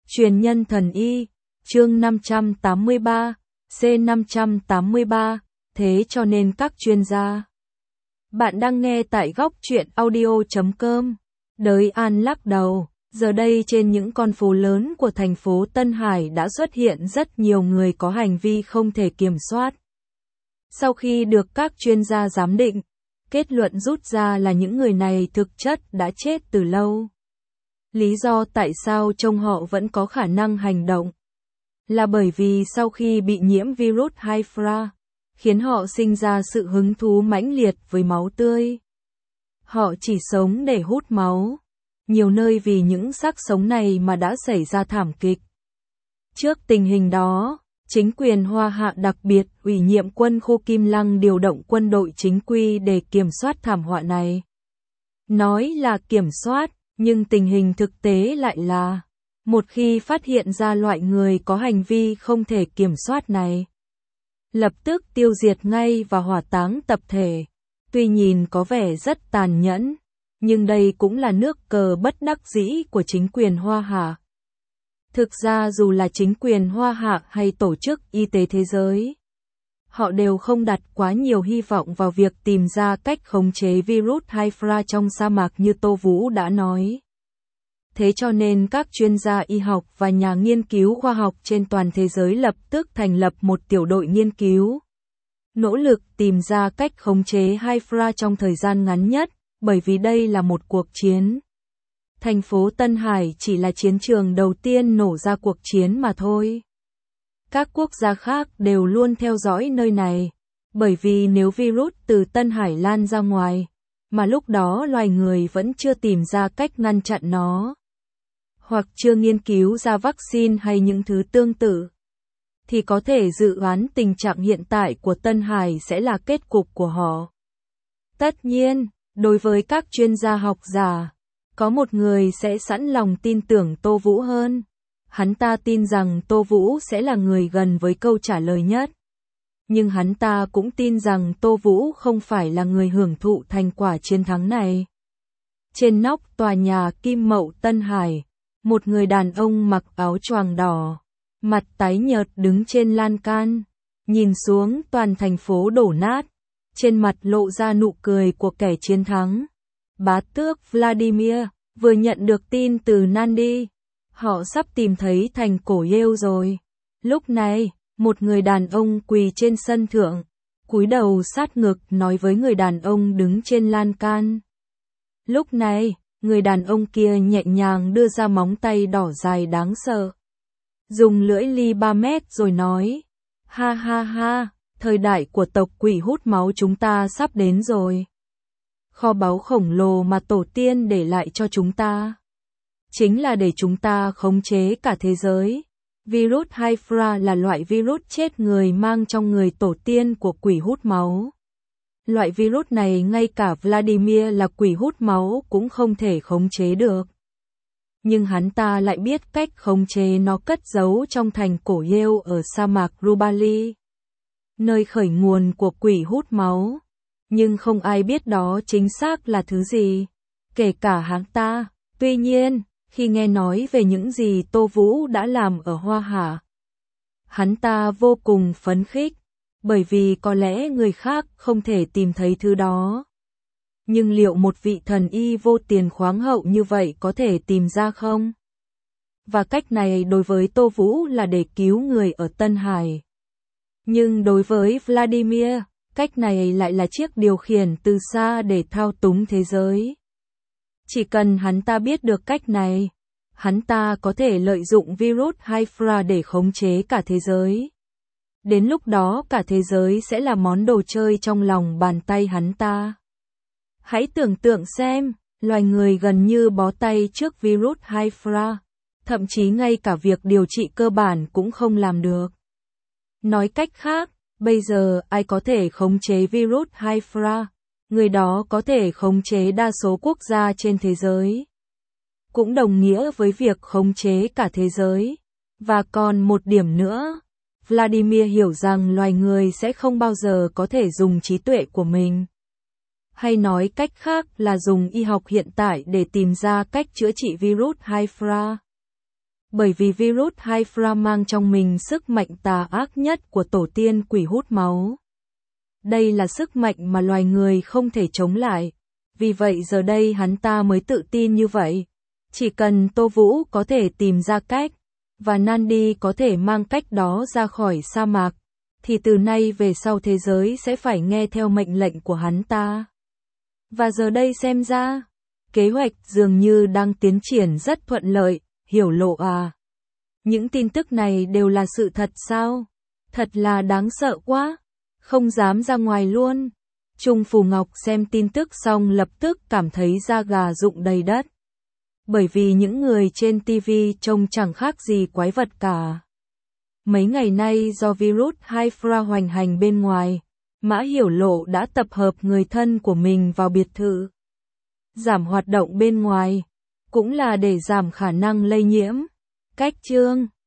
Truyền nhân thần y, chương 583, C583, thế cho nên các chuyên gia. Bạn đang nghe tại góc truyện audio.com. Đới An lắc đầu, giờ đây trên những con phố lớn của thành phố Tân Hải đã xuất hiện rất nhiều người có hành vi không thể kiểm soát. Sau khi được các chuyên gia giám định, kết luận rút ra là những người này thực chất đã chết từ lâu. Lý do tại sao trông họ vẫn có khả năng hành động là bởi vì sau khi bị nhiễm virus Hifra, khiến họ sinh ra sự hứng thú mãnh liệt với máu tươi. Họ chỉ sống để hút máu. Nhiều nơi vì những xác sống này mà đã xảy ra thảm kịch. Trước tình hình đó, chính quyền Hoa Hạ đặc biệt ủy nhiệm quân khu Kim Lăng điều động quân đội chính quy để kiểm soát thảm họa này. Nói là kiểm soát, nhưng tình hình thực tế lại là, một khi phát hiện ra loại người có hành vi không thể kiểm soát này, lập tức tiêu diệt ngay và hỏa táng tập thể. Tuy nhìn có vẻ rất tàn nhẫn, nhưng đây cũng là nước cờ bất đắc dĩ của chính quyền Hoa Hạ. Thực ra dù là chính quyền Hoa Hạ hay Tổ chức Y tế Thế giới, họ đều không đặt quá nhiều hy vọng vào việc tìm ra cách khống chế virus Hifra trong sa mạc như Tô Vũ đã nói. Thế cho nên các chuyên gia y học và nhà nghiên cứu khoa học trên toàn thế giới lập tức thành lập một tiểu đội nghiên cứu, nỗ lực tìm ra cách khống chế Hifra trong thời gian ngắn nhất, bởi vì đây là một cuộc chiến. Thành phố Tân Hải chỉ là chiến trường đầu tiên nổ ra cuộc chiến mà thôi. Các quốc gia khác đều luôn theo dõi nơi này, bởi vì nếu virus từ Tân Hải lan ra ngoài, mà lúc đó loài người vẫn chưa tìm ra cách ngăn chặn nó, hoặc chưa nghiên cứu ra vaccine hay những thứ tương tự, thì có thể dự đoán tình trạng hiện tại của Tân Hải sẽ là kết cục của họ. Tất nhiên, đối với các chuyên gia học giả, có một người sẽ sẵn lòng tin tưởng Tô Vũ hơn. Hắn ta tin rằng Tô Vũ sẽ là người gần với câu trả lời nhất. Nhưng hắn ta cũng tin rằng Tô Vũ không phải là người hưởng thụ thành quả chiến thắng này. Trên nóc tòa nhà Kim Mậu Tân Hải, một người đàn ông mặc áo choàng đỏ, mặt tái nhợt đứng trên lan can, nhìn xuống toàn thành phố đổ nát, trên mặt lộ ra nụ cười của kẻ chiến thắng. Bá tước Vladimir vừa nhận được tin từ Nandi, họ sắp tìm thấy thành cổ Yale rồi. Lúc này, một người đàn ông quỳ trên sân thượng, cúi đầu sát ngực nói với người đàn ông đứng trên lan can. Lúc này, người đàn ông kia nhẹ nhàng đưa ra móng tay đỏ dài đáng sợ, dùng lưỡi ly 3 mét rồi nói, ha ha ha, thời đại của tộc quỷ hút máu chúng ta sắp đến rồi. Kho báu khổng lồ mà tổ tiên để lại cho chúng ta, chính là để chúng ta khống chế cả thế giới. Virus Hifra là loại virus chết người mang trong người tổ tiên của quỷ hút máu. Loại virus này ngay cả Vladimir là quỷ hút máu cũng không thể khống chế được. Nhưng hắn ta lại biết cách khống chế nó cất giấu trong thành cổ Yale ở sa mạc Rubali, nơi khởi nguồn của quỷ hút máu. Nhưng không ai biết đó chính xác là thứ gì, kể cả hắn ta. Tuy nhiên, khi nghe nói về những gì Tô Vũ đã làm ở Hoa Hạ, hắn ta vô cùng phấn khích, bởi vì có lẽ người khác không thể tìm thấy thứ đó. Nhưng liệu một vị thần y vô tiền khoáng hậu như vậy có thể tìm ra không? Và cách này đối với Tô Vũ là để cứu người ở Tân Hải. Nhưng đối với Vladimir, cách này lại là chiếc điều khiển từ xa để thao túng thế giới. Chỉ cần hắn ta biết được cách này, hắn ta có thể lợi dụng virus Hifra để khống chế cả thế giới. Đến lúc đó cả thế giới sẽ là món đồ chơi trong lòng bàn tay hắn ta. Hãy tưởng tượng xem, loài người gần như bó tay trước virus Hifra, thậm chí ngay cả việc điều trị cơ bản cũng không làm được. Nói cách khác, bây giờ ai có thể khống chế virus Hifra, người đó có thể khống chế đa số quốc gia trên thế giới. Cũng đồng nghĩa với việc khống chế cả thế giới. Và còn một điểm nữa, Vladimir hiểu rằng loài người sẽ không bao giờ có thể dùng trí tuệ của mình, hay nói cách khác là dùng y học hiện tại để tìm ra cách chữa trị virus Hifra. Bởi vì virus Hydra mang trong mình sức mạnh tà ác nhất của tổ tiên quỷ hút máu. Đây là sức mạnh mà loài người không thể chống lại. Vì vậy giờ đây hắn ta mới tự tin như vậy. Chỉ cần Tô Vũ có thể tìm ra cách, và Nandi có thể mang cách đó ra khỏi sa mạc, thì từ nay về sau thế giới sẽ phải nghe theo mệnh lệnh của hắn ta. Và giờ đây xem ra, kế hoạch dường như đang tiến triển rất thuận lợi, Hiểu Lộ à. Những tin tức này đều là sự thật sao? Thật là đáng sợ quá, không dám ra ngoài luôn. Trung Phù Ngọc xem tin tức xong lập tức cảm thấy da gà rụng đầy đất. Bởi vì những người trên TV trông chẳng khác gì quái vật cả. Mấy ngày nay do virus Hydra hoành hành bên ngoài, Mã Hiểu Lộ đã tập hợp người thân của mình vào biệt thự. Giảm hoạt động bên ngoài, cũng là để giảm khả năng lây nhiễm. Cách chương